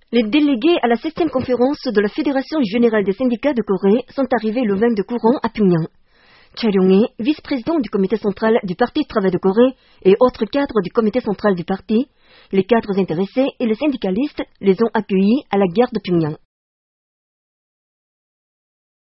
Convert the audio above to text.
Les délégués à la 7e conférence de la Fédération générale des syndicats de Corée sont arrivés le 22 courant à Pyongyang. Cha Ryong-hee, vice-président du comité central du Parti du travail de Corée et autres cadres du comité central du parti, les cadres intéressés et les syndicalistes les ont accueillis à la gare de Pyongyang.